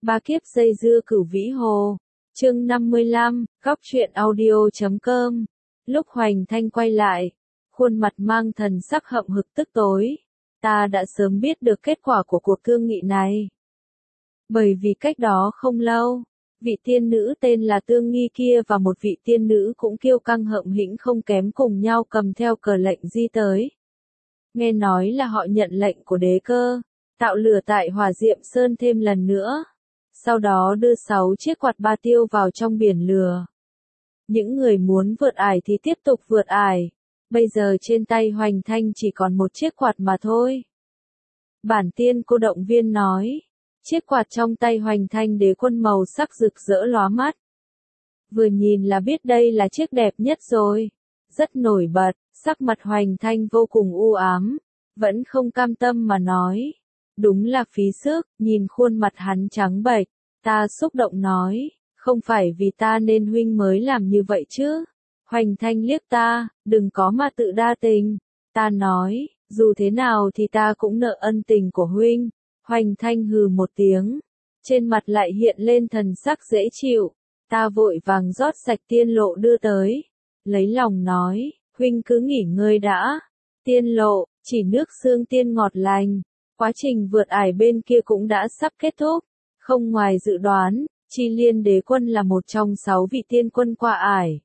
Ba kiếp dây dưa Cửu Vĩ Hồ. Chương 55, góc truyện audio.com. Lúc Hoành Thanh quay lại, khuôn mặt mang thần sắc hậm hực tức tối. Ta đã sớm biết được kết quả của cuộc thương nghị này. Bởi vì cách đó không lâu, vị tiên nữ tên là Tương Nghi kia và một vị tiên nữ cũng kiêu căng hậm hĩnh không kém cùng nhau cầm theo cờ lệnh di tới. Nghe nói là họ nhận lệnh của đế cơ, tạo lửa tại Hỏa Diệm Sơn thêm lần nữa. Sau đó đưa 6 chiếc quạt ba tiêu vào trong biển lửa. Những người muốn vượt ải thì tiếp tục vượt ải. Bây giờ trên tay Hoành Thanh chỉ còn một chiếc quạt mà thôi. Bản tiên cô động viên nói. Chiếc quạt trong tay Hoành Thanh đế quân màu sắc rực rỡ lóa mắt. Vừa nhìn là biết đây là chiếc đẹp nhất rồi. Rất nổi bật, sắc mặt Hoành Thanh vô cùng u ám. Vẫn không cam tâm mà nói. Đúng là phí sức, nhìn khuôn mặt hắn trắng bệch, ta xúc động nói, không phải vì ta nên huynh mới làm như vậy chứ. Hoành Thanh liếc ta, đừng có mà tự đa tình. Ta nói, dù thế nào thì ta cũng nợ ân tình của huynh. Hoành Thanh hừ một tiếng, trên mặt lại hiện lên thần sắc dễ chịu. Ta vội vàng rót sạch tiên lộ đưa tới, lấy lòng nói, huynh cứ nghỉ ngơi đã. Tiên lộ, chỉ nước xương tiên ngọt lành. Quá trình vượt ải bên kia cũng đã sắp kết thúc. Không ngoài dự đoán, Chi Liên đế quân là một trong 6 vị tiên quân qua ải.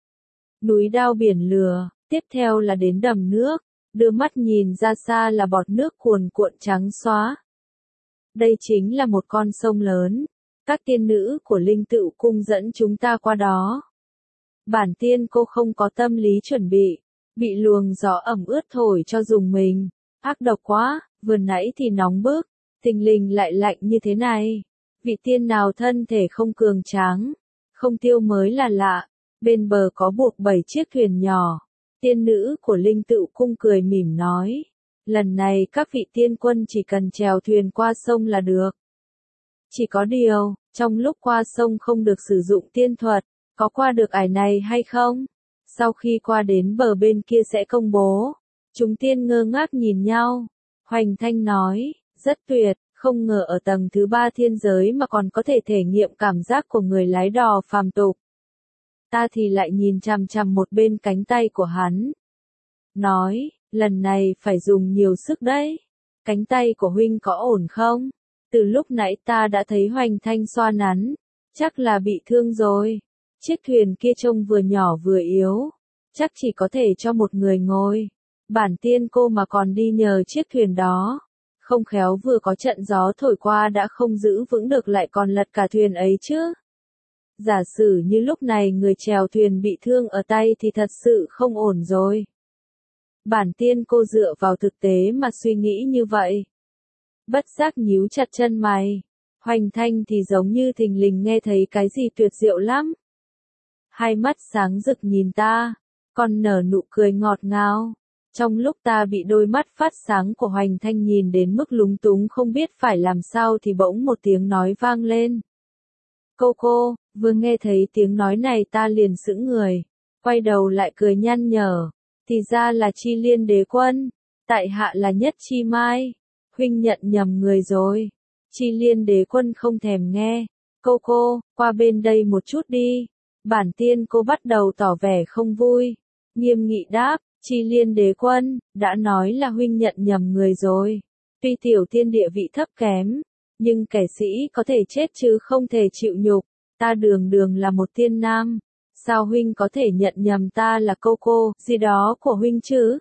Núi đao biển lửa, tiếp theo là đến đầm nước, đưa mắt nhìn ra xa là bọt nước cuồn cuộn trắng xóa. Đây chính là một con sông lớn, các tiên nữ của Linh Tựu Cung dẫn chúng ta qua đó. Bản tiên cô không có tâm lý chuẩn bị luồng gió ẩm ướt thổi cho dùng mình, ác độc quá. Vừa nãy thì nóng bức, thình lình lại lạnh như thế này. Vị tiên nào thân thể không cường tráng, không tiêu mới là lạ. Bên bờ có buộc 7 chiếc thuyền nhỏ. Tiên nữ của Linh Tựu Cung cười mỉm nói. Lần này các vị tiên quân chỉ cần chèo thuyền qua sông là được. Chỉ có điều, trong lúc qua sông không được sử dụng tiên thuật, có qua được ải này hay không? Sau khi qua đến bờ bên kia sẽ công bố. Chúng tiên ngơ ngác nhìn nhau. Hoành Thanh nói, rất tuyệt, không ngờ ở tầng thứ 3 thiên giới mà còn có thể thể nghiệm cảm giác của người lái đò phàm tục. Ta thì lại nhìn chằm chằm một bên cánh tay của hắn. Nói, lần này phải dùng nhiều sức đấy. Cánh tay của huynh có ổn không? Từ lúc nãy ta đã thấy Hoành Thanh xoa nắn, chắc là bị thương rồi. Chiếc thuyền kia trông vừa nhỏ vừa yếu, chắc chỉ có thể cho một người ngồi. Bản tiên cô mà còn đi nhờ chiếc thuyền đó, không khéo vừa có trận gió thổi qua đã không giữ vững được lại còn lật cả thuyền ấy chứ. Giả sử như lúc này người chèo thuyền bị thương ở tay thì thật sự không ổn rồi. Bản tiên cô dựa vào thực tế mà suy nghĩ như vậy. Bất giác nhíu chặt chân mày. Hoành Thanh thì giống như thình lình nghe thấy cái gì tuyệt diệu lắm. Hai mắt sáng rực nhìn ta, còn nở nụ cười ngọt ngào. Trong lúc ta bị đôi mắt phát sáng của Hoành Thanh nhìn đến mức lúng túng không biết phải làm sao thì bỗng một tiếng nói vang lên. Cô, vừa nghe thấy tiếng nói này ta liền sững người, quay đầu lại cười nhăn nhở, thì ra là Chi Liên đế quân, tại hạ là Nhất Chi Mai, huynh nhận nhầm người rồi. Chi Liên đế quân không thèm nghe, cô, qua bên đây một chút đi. Bản tiên cô bắt đầu tỏ vẻ không vui, nghiêm nghị đáp. Chi Liên đế quân, đã nói là huynh nhận nhầm người rồi. Tuy tiểu tiên địa vị thấp kém, nhưng kẻ sĩ có thể chết chứ không thể chịu nhục. Ta đường đường là một tiên nam. Sao huynh có thể nhận nhầm ta là cô gì đó của huynh chứ?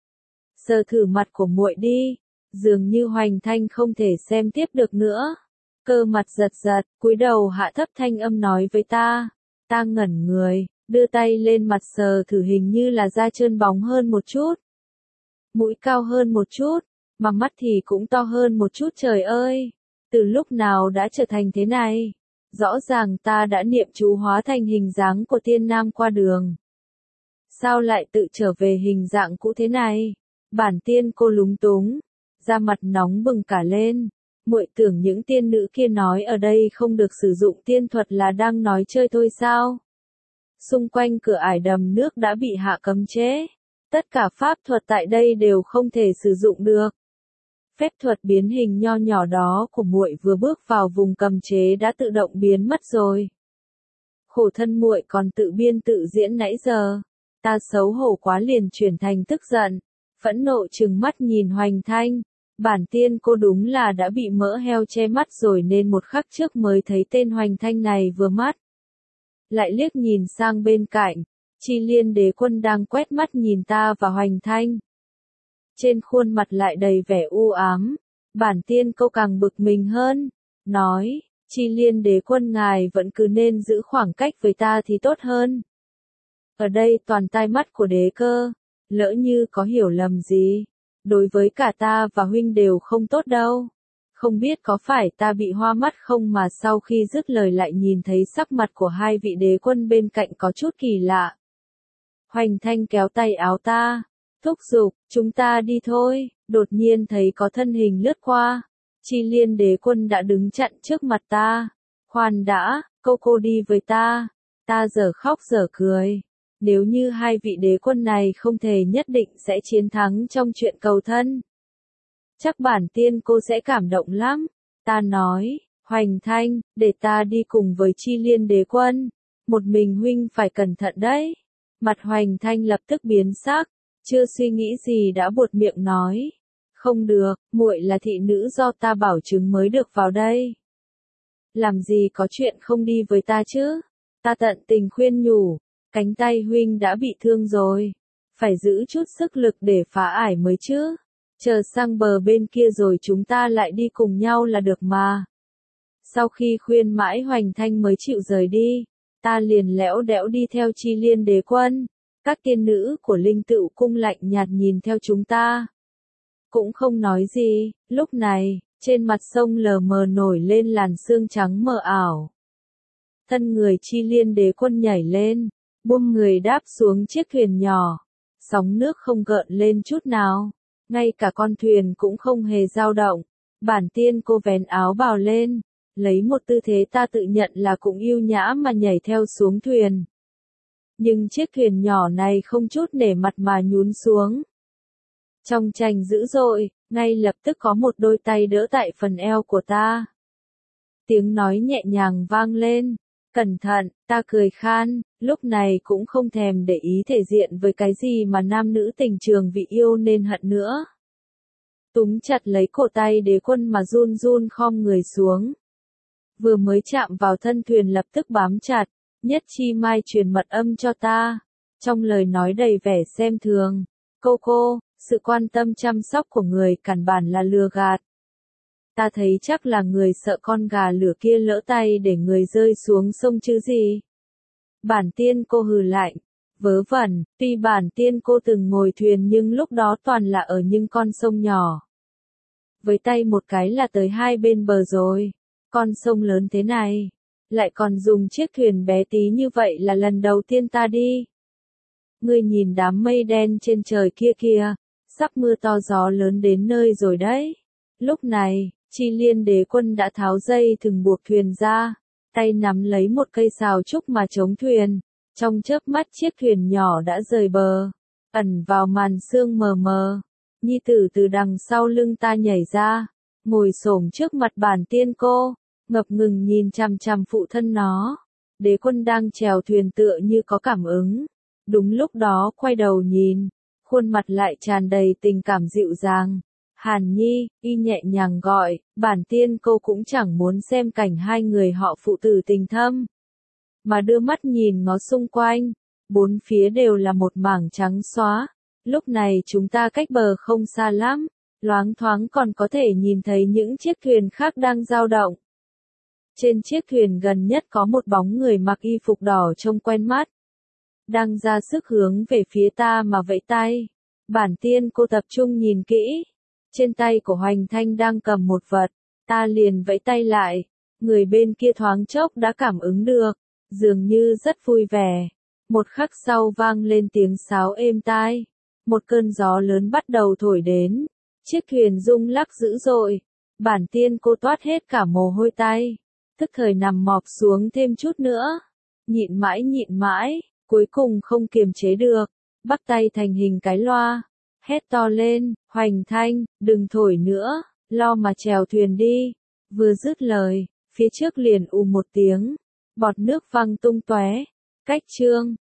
Sờ thử mặt của muội đi. Dường như Hoành Thanh không thể xem tiếp được nữa. Cơ mặt giật giật, cúi đầu hạ thấp thanh âm nói với ta. Ta ngẩn người. Đưa tay lên mặt sờ thử hình như là da trơn bóng hơn một chút. Mũi cao hơn một chút, mà mắt thì cũng to hơn một chút trời ơi. Từ lúc nào đã trở thành thế này? Rõ ràng ta đã niệm chú hóa thành hình dáng của tiên nam qua đường. Sao lại tự trở về hình dạng cũ thế này? Bản tiên cô lúng túng, da mặt nóng bừng cả lên. Muội tưởng những tiên nữ kia nói ở đây không được sử dụng tiên thuật là đang nói chơi thôi sao? Xung quanh cửa ải đầm nước đã bị hạ cấm chế. Tất cả pháp thuật tại đây đều không thể sử dụng được. Phép thuật biến hình nho nhỏ đó của muội vừa bước vào vùng cầm chế đã tự động biến mất rồi. Khổ thân muội còn tự biên tự diễn nãy giờ. Ta xấu hổ quá liền chuyển thành tức giận, phẫn nộ trừng mắt nhìn Hoành Thanh. Bản tiên cô đúng là đã bị mỡ heo che mắt rồi nên một khắc trước mới thấy tên Hoành Thanh này vừa mắt. Lại liếc nhìn sang bên cạnh, Chi Liên Đế Quân đang quét mắt nhìn ta và Hoành Thanh. Trên khuôn mặt lại đầy vẻ u ám, bản tiên cô càng bực mình hơn, nói, Chi Liên Đế Quân ngài vẫn cứ nên giữ khoảng cách với ta thì tốt hơn. Ở đây toàn tai mắt của đế cơ, lỡ như có hiểu lầm gì, đối với cả ta và huynh đều không tốt đâu. Không biết có phải ta bị hoa mắt không mà sau khi dứt lời lại nhìn thấy sắc mặt của hai vị đế quân bên cạnh có chút kỳ lạ. Hoành Thanh kéo tay áo ta, thúc giục, chúng ta đi thôi, đột nhiên thấy có thân hình lướt qua. Chi Liên Đế Quân đã đứng chặn trước mặt ta. Khoan đã, cô đi với ta. Ta giờ khóc giờ cười. Nếu như hai vị đế quân này không thể nhất định sẽ chiến thắng trong chuyện cầu thân. Chắc bản tiên cô sẽ cảm động lắm. Ta nói, Hoành Thanh, để ta đi cùng với Chi Liên Đế Quân. Một mình huynh phải cẩn thận đấy. Mặt Hoành Thanh lập tức biến sắc, chưa suy nghĩ gì đã buột miệng nói. Không được, muội là thị nữ do ta bảo chứng mới được vào đây. Làm gì có chuyện không đi với ta chứ? Ta tận tình khuyên nhủ, cánh tay huynh đã bị thương rồi. Phải giữ chút sức lực để phá ải mới chứ. Chờ sang bờ bên kia rồi chúng ta lại đi cùng nhau là được mà. Sau khi khuyên mãi Hoành Thanh mới chịu rời đi, ta liền lẽo đẽo đi theo Chi Liên Đế Quân. Các tiên nữ của Linh Tựu Cung lạnh nhạt nhìn theo chúng ta. Cũng không nói gì, lúc này, trên mặt sông lờ mờ nổi lên làn sương trắng mờ ảo. Thân người Chi Liên Đế Quân nhảy lên, buông người đáp xuống chiếc thuyền nhỏ. Sóng nước không gợn lên chút nào, ngay cả con thuyền cũng không hề dao động. Bản tiên cô vén áo bào lên, lấy một tư thế ta tự nhận là cũng yêu nhã mà nhảy theo xuống thuyền. Nhưng chiếc thuyền nhỏ này không chút nể mặt mà nhún xuống. Trong tranh dữ dội, ngay lập tức có một đôi tay đỡ tại phần eo của ta. Tiếng nói nhẹ nhàng vang lên. Cẩn thận, ta cười khan, lúc này cũng không thèm để ý thể diện với cái gì mà nam nữ tình trường vị yêu nên hận nữa. Túm chặt lấy cổ tay đế quân mà run run khom người xuống. Vừa mới chạm vào thân thuyền lập tức bám chặt, Nhất Chi Mai truyền mật âm cho ta. Trong lời nói đầy vẻ xem thường, cô, sự quan tâm chăm sóc của người căn bản là lừa gạt. Ta thấy chắc là người sợ con gà lửa kia lỡ tay để người rơi xuống sông chứ gì. Bản tiên cô hừ lạnh, vớ vẩn, tuy bản tiên cô từng ngồi thuyền nhưng lúc đó toàn là ở những con sông nhỏ. Với tay một cái là tới hai bên bờ rồi, con sông lớn thế này, lại còn dùng chiếc thuyền bé tí như vậy là lần đầu tiên ta đi. Ngươi nhìn đám mây đen trên trời kia kìa, sắp mưa to gió lớn đến nơi rồi đấy. Lúc này, Chi Liên Đế Quân đã tháo dây thừng buộc thuyền ra, tay nắm lấy một cây sào trúc mà chống thuyền. Trong chớp mắt chiếc thuyền nhỏ đã rời bờ, ẩn vào màn sương mờ mờ. Nhi tử từ đằng sau lưng ta nhảy ra, ngồi xổm trước mặt bản tiên cô, ngập ngừng nhìn chằm chằm phụ thân nó. Đế Quân đang chèo thuyền tựa như có cảm ứng. Đúng lúc đó quay đầu nhìn, khuôn mặt lại tràn đầy tình cảm dịu dàng. Hàn Nhi, y nhẹ nhàng gọi, bản tiên cô cũng chẳng muốn xem cảnh hai người họ phụ tử tình thâm. Mà đưa mắt nhìn ngó xung quanh, bốn phía đều là một mảng trắng xóa. Lúc này chúng ta cách bờ không xa lắm, loáng thoáng còn có thể nhìn thấy những chiếc thuyền khác đang dao động. Trên chiếc thuyền gần nhất có một bóng người mặc y phục đỏ trông quen mắt. Đang ra sức hướng về phía ta mà vẫy tay. Bản tiên cô tập trung nhìn kỹ. Trên tay của Hoành Thanh đang cầm một vật. Ta liền vẫy tay lại. Người bên kia thoáng chốc đã cảm ứng được. Dường như rất vui vẻ. Một khắc sau vang lên tiếng sáo êm tai. Một cơn gió lớn bắt đầu thổi đến. Chiếc thuyền rung lắc dữ dội. Bản tiên cô toát hết cả mồ hôi tay. Tức thời nằm mọp xuống thêm chút nữa. Nhịn mãi, cuối cùng không kiềm chế được. Bắt tay thành hình cái loa. hét to lên, Hoành Thanh, đừng thổi nữa, lo mà chèo thuyền đi. Vừa dứt lời, phía trước liền ù một tiếng, bọt nước văng tung tóe. Cách chương